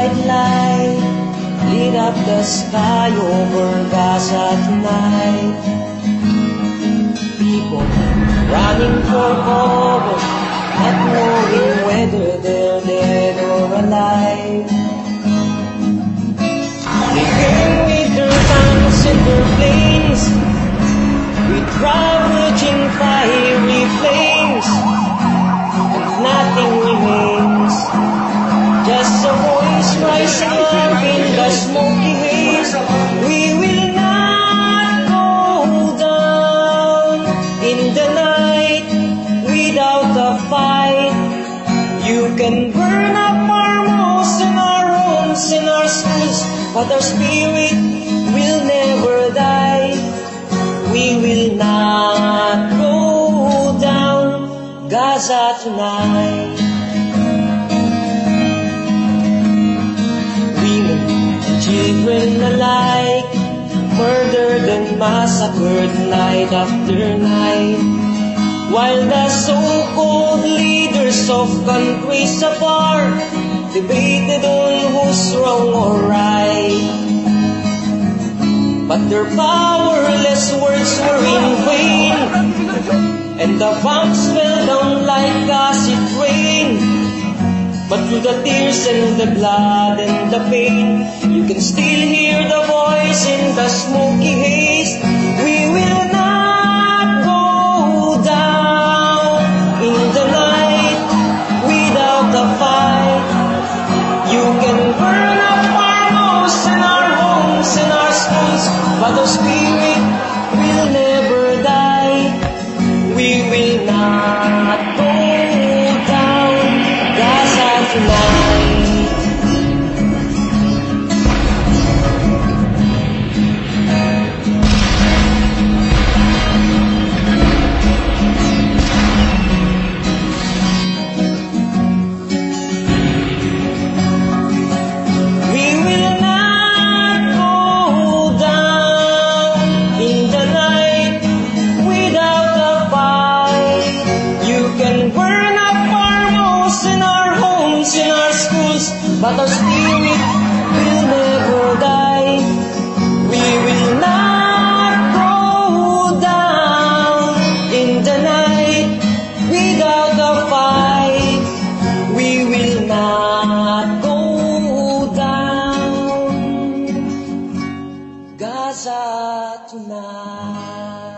bright light lit up the sky over Gaza tonight. People running for cover, not knowing whether they're dead or alive. They came with their tanks and their planes, with ravaging fiery flames, and nothing remains, just a voice rising up in the smoky haze. We will not go down in the night without a fight. You can burn up our malls and our homes and our schools, but our spirit will never die. We will not go down, Gaza tonight. Women and children alike, murdered and massacred night after night, while the so-called leaders of countries apart debated on who's wrong or right. But their powerless words were in vain, and the bombs fell down like acid rain. But through the tears and the blood and the pain, you can still hear the voice in the smoky haze. We will not go down in the night without a fight. You can burn up our malls and our homes and our schools, but our spirit will never die. We will not go down, Gaza tonight. We will not go down in the night without a fight. You can burn up our malls and our homes and our schools, but our spirit will never die. We will not go down in the night without a fight. We will not go down, Gaza tonight.